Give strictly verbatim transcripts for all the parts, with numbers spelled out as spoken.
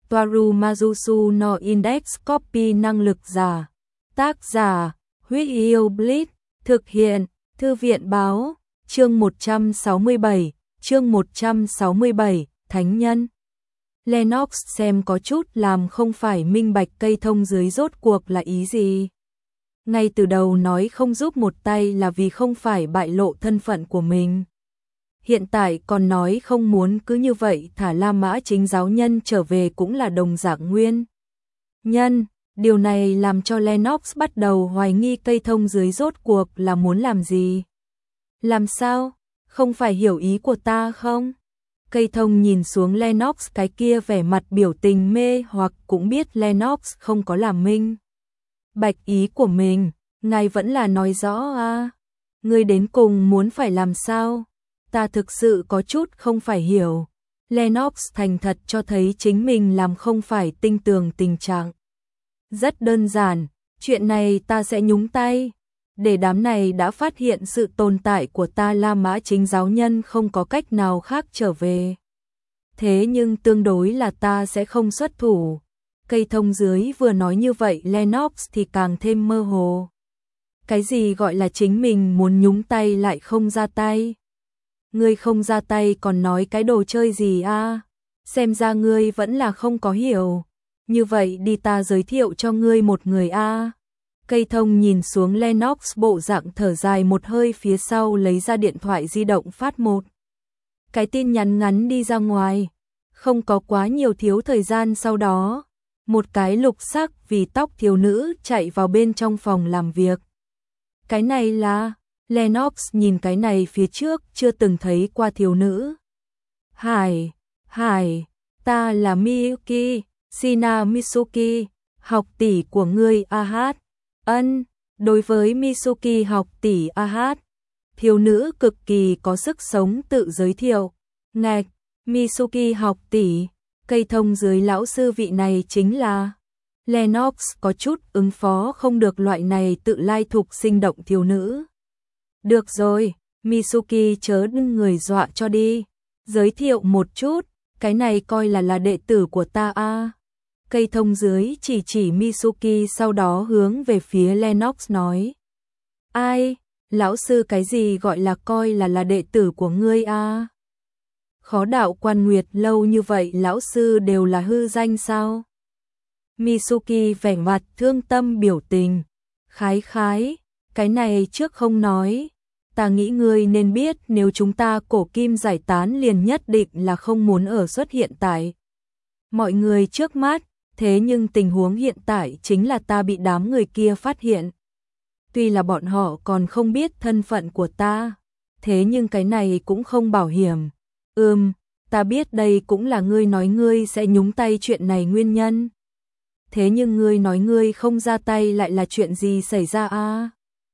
Toaru Majusu no Index Copy năng lực giả. Tác giả, Huyết Yêu Blitz, thực hiện, Thư viện báo, chương một trăm sáu mươi bảy, chương một trăm sáu mươi bảy, Thánh nhân. Lennox xem có chút làm không phải minh bạch cây thông dưới rốt cuộc là ý gì. Ngay từ đầu nói không giúp một tay là vì không phải bại lộ thân phận của mình. Hiện tại còn nói không muốn cứ như vậy thả La Mã Chính giáo nhân trở về cũng là đồng dạng nguyên nhân. Điều này làm cho Lennox bắt đầu hoài nghi cây thông dưới rốt cuộc là muốn làm gì. Làm sao? Không phải hiểu ý của ta không? Cây thông nhìn xuống Lennox cái kia vẻ mặt biểu tình mê hoặc cũng biết Lennox không có làm minh bạch ý của mình. Ngài vẫn là nói rõ à? Ngươi đến cùng muốn phải làm sao? Ta thực sự có chút không phải hiểu. Lennox thành thật cho thấy chính mình làm không phải tinh tường tình trạng. Rất đơn giản, chuyện này ta sẽ nhúng tay. Để đám này đã phát hiện sự tồn tại của ta La Mã Chính giáo nhân không có cách nào khác trở về. Thế nhưng tương đối là ta sẽ không xuất thủ. Cây thông dưới vừa nói như vậy Lennox thì càng thêm mơ hồ. Cái gì gọi là chính mình muốn nhúng tay lại không ra tay? Ngươi không ra tay còn nói cái đồ chơi gì a? Xem ra ngươi vẫn là không có hiểu. Như vậy đi ta giới thiệu cho ngươi một người a. Cây thông nhìn xuống Lennox bộ dạng thở dài một hơi phía sau lấy ra điện thoại di động phát một cái tin nhắn ngắn đi ra ngoài. Không có quá nhiều thiếu thời gian sau đó, một cái lục sắc vì tóc thiếu nữ chạy vào bên trong phòng làm việc. Cái này là... Lennox nhìn cái này phía trước chưa từng thấy qua thiếu nữ. Hải, Hải, ta là Miyuki, Shina Mitsuki, học tỷ của ngươi a hát. Ân, đối với Mitsuki học tỷ a hát, thiếu nữ cực kỳ có sức sống tự giới thiệu. Ngạch, Mitsuki học tỷ, cây thông dưới lão sư vị này chính là... Lennox có chút ứng phó không được loại này tự lai thục sinh động thiếu nữ. Được rồi, Mitsuki chớ đừng người dọa cho đi. Giới thiệu một chút, cái này coi là là đệ tử của ta a. Cây thông dưới chỉ chỉ Mitsuki sau đó hướng về phía Lennox nói. Ai, lão sư cái gì gọi là coi là là đệ tử của ngươi a? Khó đạo Quan Nguyệt lâu như vậy lão sư đều là hư danh sao? Mitsuki vẻ mặt thương tâm biểu tình. Khái khái, cái này trước không nói. Ta nghĩ ngươi nên biết nếu chúng ta cổ kim giải tán liền nhất định là không muốn ở xuất hiện tại mọi người trước mắt, thế nhưng tình huống hiện tại chính là ta bị đám người kia phát hiện. Tuy là bọn họ còn không biết thân phận của ta, thế nhưng cái này cũng không bảo hiểm. Ừm, ta biết đây cũng là ngươi nói ngươi sẽ nhúng tay chuyện này nguyên nhân. Thế nhưng ngươi nói ngươi không ra tay lại là chuyện gì xảy ra a?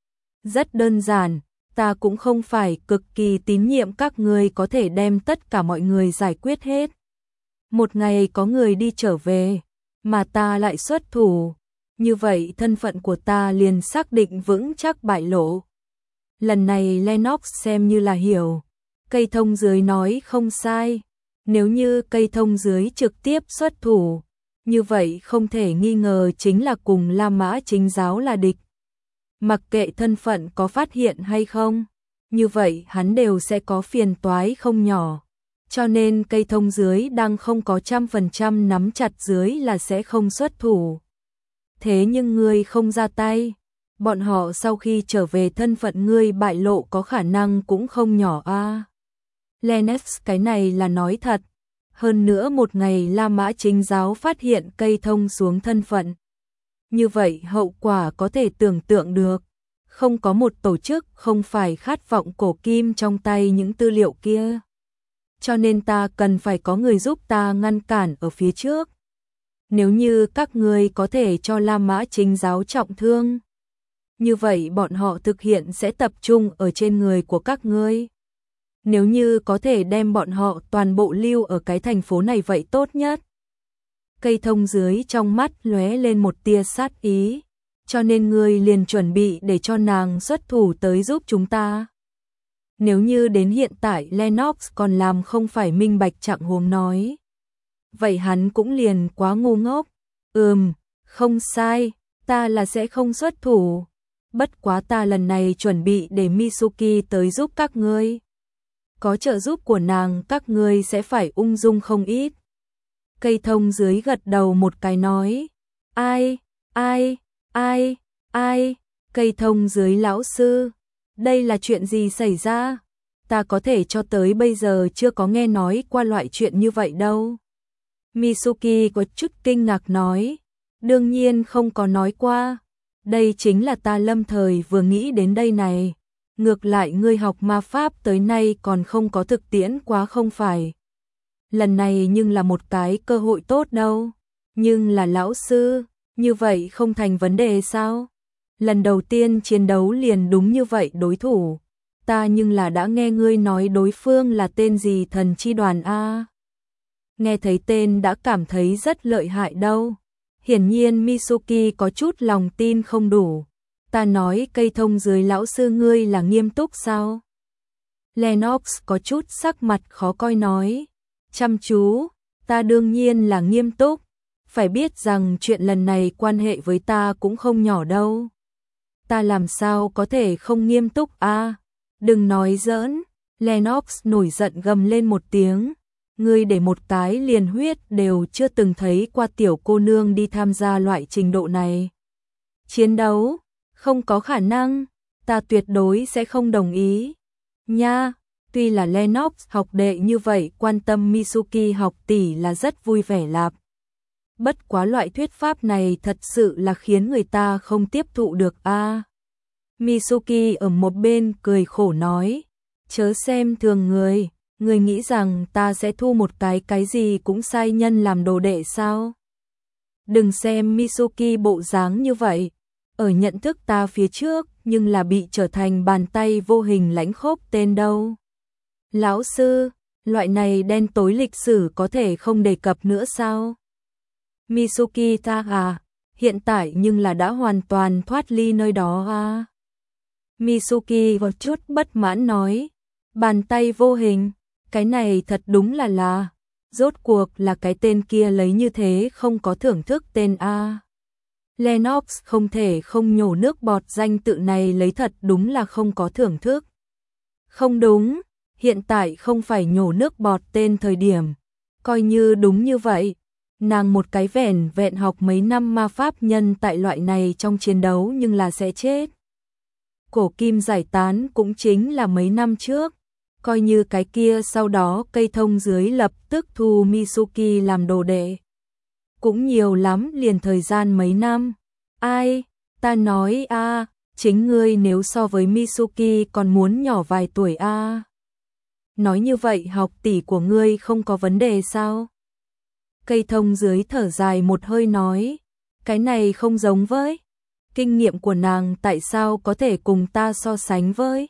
Rất đơn giản. Ta cũng không phải cực kỳ tín nhiệm các ngươi có thể đem tất cả mọi người giải quyết hết. Một ngày có người đi trở về, mà ta lại xuất thủ. Như vậy thân phận của ta liền xác định vững chắc bại lộ. Lần này Lennox xem như là hiểu. Cây thông dưới nói không sai. Nếu như cây thông dưới trực tiếp xuất thủ, như vậy không thể nghi ngờ chính là cùng La Mã Chính giáo là địch. Mặc kệ thân phận có phát hiện hay không, như vậy hắn đều sẽ có phiền toái không nhỏ. Cho nên cây thông dưới đang không có trăm phần trăm nắm chặt dưới là sẽ không xuất thủ. Thế nhưng ngươi không ra tay, bọn họ sau khi trở về thân phận ngươi bại lộ có khả năng cũng không nhỏ a. À. Lennox cái này là nói thật. Hơn nữa một ngày La Mã Chính giáo phát hiện cây thông xuống thân phận. Như vậy hậu quả có thể tưởng tượng được. Không có một tổ chức không phải khát vọng cổ kim trong tay những tư liệu kia. Cho nên ta cần phải có người giúp ta ngăn cản ở phía trước. Nếu như các ngươi có thể cho La Mã Chính giáo trọng thương, như vậy bọn họ thực hiện sẽ tập trung ở trên người của các ngươi. Nếu như có thể đem bọn họ toàn bộ lưu ở cái thành phố này vậy tốt nhất. Cây thông dưới trong mắt lóe lên một tia sát ý, cho nên ngươi liền chuẩn bị để cho nàng xuất thủ tới giúp chúng ta. Nếu như đến hiện tại Lennox còn làm không phải minh bạch trạng huống nói. vậy hắn cũng liền quá ngu ngốc. Ừm, không sai, ta là sẽ không xuất thủ. Bất quá ta lần này chuẩn bị để Mitsuki tới giúp các ngươi. Có trợ giúp của nàng các ngươi sẽ phải ung dung không ít. Cây thông dưới gật đầu một cái nói. Ai, ai, ai, ai, cây thông dưới lão sư. Đây là chuyện gì xảy ra? Ta có thể cho tới bây giờ chưa có nghe nói qua loại chuyện như vậy đâu. Mitsuki có chút kinh ngạc nói. Đương nhiên không có nói qua. Đây chính là ta lâm thời vừa nghĩ đến đây này. Ngược lại ngươi học ma pháp tới nay còn không có thực tiễn quá không phải. Lần này nhưng là một cái cơ hội tốt đâu. Nhưng là lão sư, như vậy không thành vấn đề sao? Lần đầu tiên chiến đấu liền đúng như vậy đối thủ. Ta nhưng là đã nghe ngươi nói đối phương là tên gì thần chi đoàn a. Nghe thấy tên đã cảm thấy rất lợi hại đâu. Hiển nhiên Mitsuki có chút lòng tin không đủ. Ta nói cây thông dưới lão sư ngươi là nghiêm túc sao? Lennox có chút sắc mặt khó coi nói. Chăm chú, ta đương nhiên là nghiêm túc. Phải biết rằng chuyện lần này quan hệ với ta cũng không nhỏ đâu. Ta làm sao có thể không nghiêm túc a? À, đừng nói giỡn. Lennox nổi giận gầm lên một tiếng. Ngươi để một cái liền huyết đều chưa từng thấy qua tiểu cô nương đi tham gia loại trình độ này. Chiến đấu, không có khả năng, ta tuyệt đối sẽ không đồng ý. Nha, tuy là Lennox học đệ như vậy quan tâm Mitsuki học tỷ là rất vui vẻ lạp. Bất quá loại thuyết pháp này thật sự là khiến người ta không tiếp thụ được a. À, Mitsuki ở một bên cười khổ nói, chớ xem thường người. Người nghĩ rằng ta sẽ thu một cái cái gì cũng sai nhân làm đồ đệ sao? Đừng xem Mitsuki bộ dáng như vậy. Ở nhận thức ta phía trước nhưng là bị trở thành bàn tay vô hình lãnh khốc tên đâu. Lão sư, loại này đen tối lịch sử có thể không đề cập nữa sao? Mitsuki ta à, hiện tại nhưng là đã hoàn toàn thoát ly nơi đó à? Mitsuki có chút bất mãn nói, bàn tay vô hình. Cái này thật đúng là là, rốt cuộc là cái tên kia lấy như thế không có thưởng thức tên A. Lennox không thể không nhổ nước bọt, danh tự này lấy thật đúng là không có thưởng thức. Không đúng, hiện tại không phải nhổ nước bọt tên thời điểm. Coi như đúng như vậy, nàng một cái vẻn vẹn học mấy năm ma pháp nhân tại loại này trong chiến đấu nhưng là sẽ chết. Cổ kim giải tán cũng chính là mấy năm trước. Coi như cái kia sau đó cây thông dưới lập tức thu Mitsuki làm đồ đệ. Cũng nhiều lắm liền thời gian mấy năm. Ai, ta nói a, à, chính ngươi nếu so với Mitsuki còn muốn nhỏ vài tuổi a. À. Nói như vậy học tỷ của ngươi không có vấn đề sao? Cây thông dưới thở dài một hơi nói, cái này không giống với. Kinh nghiệm của nàng tại sao có thể cùng ta so sánh với?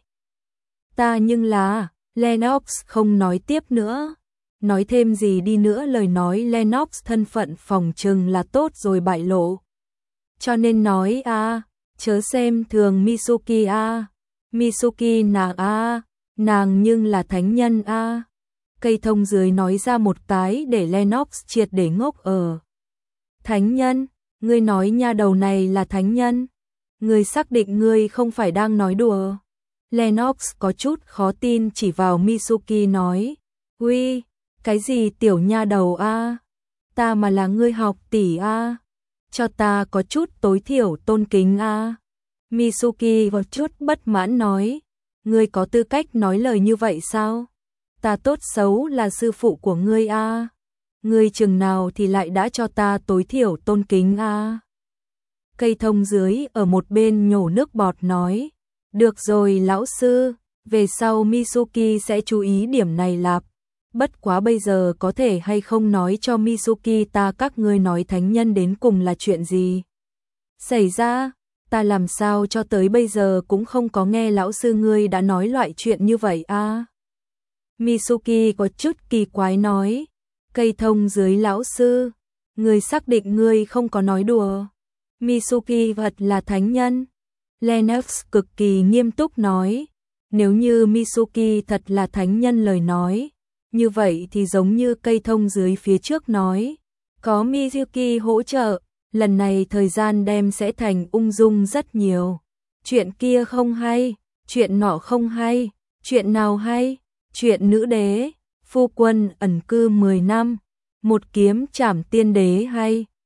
Ta nhưng là... Lennox không nói tiếp nữa. Nói thêm gì đi nữa lời nói Lennox thân phận phòng trừng là tốt rồi bại lộ. Cho nên nói a, à, chớ xem thường Mitsuki a. À. Mitsuki nàng a, à, nàng nhưng là thánh nhân a. À. Cây thông dưới nói ra một cái để Lennox triệt để ngốc ở. Thánh nhân, ngươi nói nha đầu này là thánh nhân? Ngươi xác định ngươi không phải đang nói đùa? Lennox có chút khó tin chỉ vào Mitsuki nói, uy, cái gì tiểu nha đầu a? À? Ta mà là ngươi học tỷ a, à? Cho ta có chút tối thiểu tôn kính a. À? Mitsuki có chút bất mãn nói, ngươi có tư cách nói lời như vậy sao? Ta tốt xấu là sư phụ của ngươi a. À? Ngươi chừng nào thì lại đã cho ta tối thiểu tôn kính a. À? Cây thông dưới ở một bên nhổ nước bọt nói, được rồi lão sư, về sau Mitsuki sẽ chú ý điểm này lạp. Bất quá bây giờ có thể hay không nói cho Mitsuki ta các ngươi nói thánh nhân đến cùng là chuyện gì? Xảy ra, ta làm sao cho tới bây giờ cũng không có nghe lão sư ngươi đã nói loại chuyện như vậy a. À? Mitsuki có chút kỳ quái nói, cây thông dưới lão sư, ngươi xác định ngươi không có nói đùa. Mitsuki vật là thánh nhân. Lennox cực kỳ nghiêm túc nói, nếu như Mitsuki thật là thánh nhân lời nói, Như vậy thì giống như cây thông dưới phía trước nói, có Mizuki hỗ trợ, lần này thời gian đem sẽ thành ung dung rất nhiều. Chuyện kia không hay, chuyện nọ không hay, chuyện nào hay, chuyện nữ đế, phu quân ẩn cư mười năm, một kiếm trảm tiên đế hay.